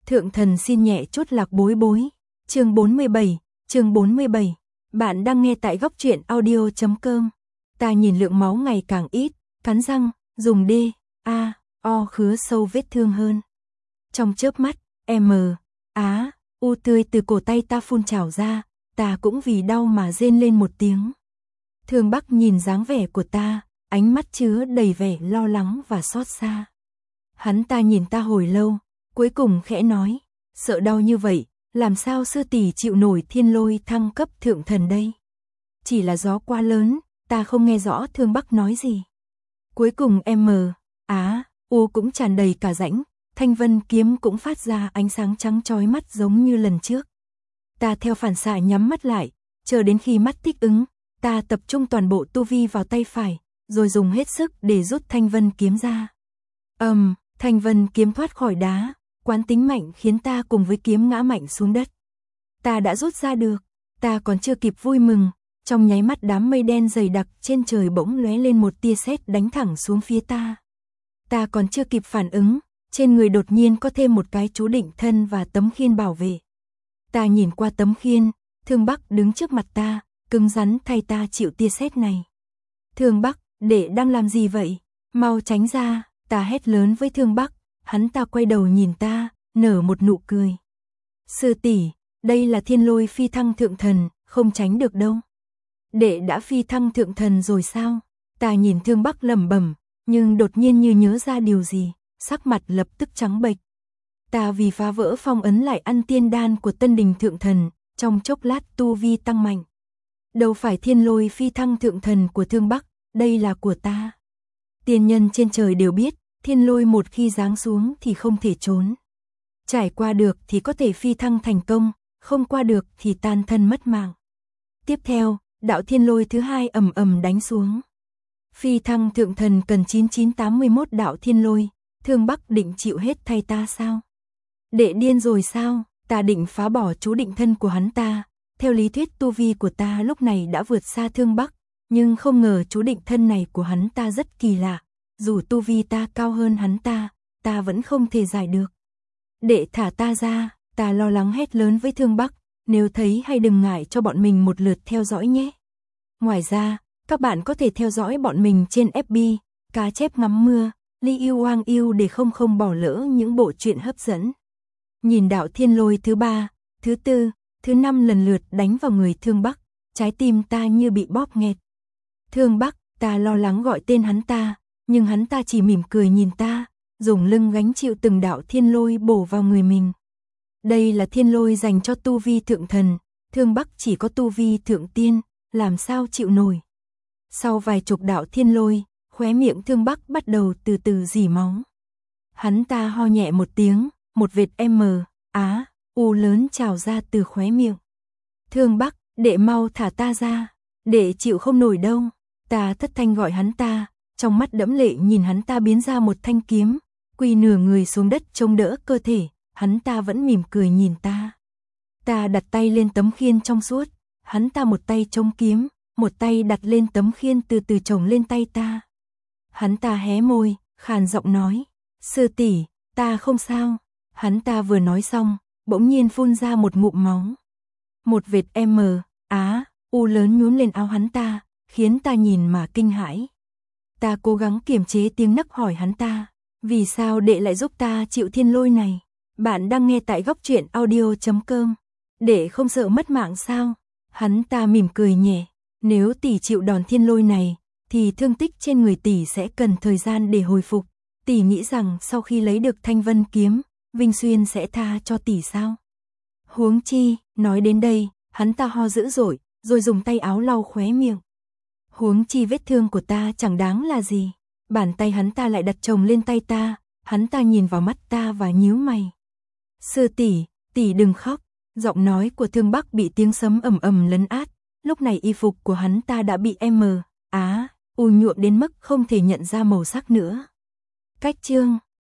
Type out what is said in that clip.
Thượng thần xin nhẹ chút lạc bối bối. Chương 47. Bạn đang nghe tại góc truyện audio.com. Ta nhìn lượng máu ngày càng ít, cắn răng, dùng D-A-O khứa sâu vết thương hơn. Trong chớp mắt, U tươi từ cổ tay ta phun trào ra, ta cũng vì đau mà rên lên một tiếng. Thương Bắc nhìn dáng vẻ của ta, ánh mắt chứa đầy vẻ lo lắng và xót xa. Hắn ta nhìn ta hồi lâu, cuối cùng khẽ nói, sợ đau như vậy, làm sao sư tỷ chịu nổi thiên lôi thăng cấp thượng thần đây? Chỉ là gió quá lớn, ta không nghe rõ Thương Bắc nói gì. Cuối cùng U cũng tràn đầy cả rãnh, thanh vân kiếm cũng phát ra ánh sáng trắng chói mắt giống như lần trước. Ta theo phản xạ nhắm mắt lại, chờ đến khi mắt thích ứng, ta tập trung toàn bộ tu vi vào tay phải, rồi dùng hết sức để rút thanh vân kiếm ra. Thanh vân kiếm thoát khỏi đá, quán tính mạnh khiến ta cùng với kiếm ngã mạnh xuống đất. Ta đã rút ra được, ta còn chưa kịp vui mừng, trong nháy mắt đám mây đen dày đặc trên trời bỗng lóe lên một tia sét đánh thẳng xuống phía ta. Ta còn chưa kịp phản ứng, trên người đột nhiên có thêm một cái chú định thân và tấm khiên bảo vệ. Ta nhìn qua tấm khiên, Thương Bắc đứng trước mặt ta, cứng rắn thay ta chịu tia sét này. Thương Bắc, đệ đang làm gì vậy? Mau tránh ra, ta hét lớn với Thương Bắc, hắn ta quay đầu nhìn ta, nở một nụ cười. Sư tỷ, đây là thiên lôi phi thăng thượng thần, không tránh được đâu. Đệ đã phi thăng thượng thần rồi sao? Ta nhìn Thương Bắc lẩm bẩm, nhưng đột nhiên như nhớ ra điều gì, sắc mặt lập tức trắng bệch. Ta vì phá vỡ phong ấn lại ăn tiên đan của Tân Đình thượng thần, trong chốc lát tu vi tăng mạnh. Đâu phải thiên lôi phi thăng thượng thần của Thương Bắc, đây là của ta. Tiên nhân trên trời đều biết, thiên lôi một khi giáng xuống thì không thể trốn. Trải qua được thì có thể phi thăng thành công, không qua được thì tan thân mất mạng. Tiếp theo, đạo thiên lôi thứ hai ầm ầm đánh xuống. Phi thăng thượng thần cần 9981 đạo thiên lôi, Thương Bắc định chịu hết thay ta sao? Đệ điên rồi sao? Ta định phá bỏ chú định thân của hắn ta. Theo lý thuyết tu vi của ta lúc này đã vượt xa Thương Bắc, nhưng không ngờ chú định thân này của hắn ta rất kỳ lạ. Dù tu vi ta cao hơn hắn ta vẫn không thể giải được. Đệ thả ta ra, ta lo lắng hét lớn với Thương Bắc, nếu thấy hay đừng ngại cho bọn mình một lượt theo dõi nhé. Ngoài ra, các bạn có thể theo dõi bọn mình trên FB, Cá Chép Ngắm Mưa, Li Yêu Wang Yêu để không bỏ lỡ những bộ truyện hấp dẫn. Nhìn đạo thiên lôi thứ 3, thứ 4, thứ 5 lần lượt đánh vào người Thương Bắc, trái tim ta như bị bóp nghẹt. Thương Bắc, ta lo lắng gọi tên hắn ta, nhưng hắn ta chỉ mỉm cười nhìn ta, dùng lưng gánh chịu từng đạo thiên lôi bổ vào người mình. Đây là thiên lôi dành cho tu vi thượng thần, Thương Bắc chỉ có tu vi thượng tiên, làm sao chịu nổi. Sau vài chục đạo thiên lôi, khóe miệng Thương Bắc bắt đầu từ từ rỉ máu. Hắn ta ho nhẹ một tiếng, một vệt U lớn trào ra từ khóe miệng. Thương Bắc, đệ mau thả ta ra, đệ chịu không nổi đâu. Ta thất thanh gọi hắn ta, trong mắt đẫm lệ nhìn hắn ta biến ra một thanh kiếm, quỳ nửa người xuống đất chống đỡ cơ thể, hắn ta vẫn mỉm cười nhìn ta. Ta đặt tay lên tấm khiên trong suốt, hắn ta một tay chống kiếm, một tay đặt lên tấm khiên từ từ chồng lên tay ta. Hắn ta hé môi, khàn giọng nói, sư tỷ, ta không sao. Hắn ta vừa nói xong, bỗng nhiên phun ra một ngụm máu. Một vệt U lớn nhún lên áo hắn ta, khiến ta nhìn mà kinh hãi. Ta cố gắng kiềm chế tiếng nấc hỏi hắn ta, vì sao đệ lại giúp ta chịu thiên lôi này? Bạn đang nghe tại góc truyện audio.com. Đệ không sợ mất mạng sao? Hắn ta mỉm cười nhẹ, nếu tỷ chịu đòn thiên lôi này, thì thương tích trên người tỷ sẽ cần thời gian để hồi phục. Tỷ nghĩ rằng sau khi lấy được thanh vân kiếm, Vinh Xuyên sẽ tha cho tỷ sao? Huống chi, nói đến đây, hắn ta ho dữ dội, rồi dùng tay áo lau khóe miệng. Huống chi vết thương của ta chẳng đáng là gì. Bàn tay hắn ta lại đặt chồng lên tay ta, hắn ta nhìn vào mắt ta và nhíu mày. Sư tỷ, tỷ đừng khóc. Giọng nói của Thương Bắc bị tiếng sấm ầm ầm lấn át, lúc này y phục của hắn ta đã bị U nhuộm đến mức không thể nhận ra màu sắc nữa. Cách chương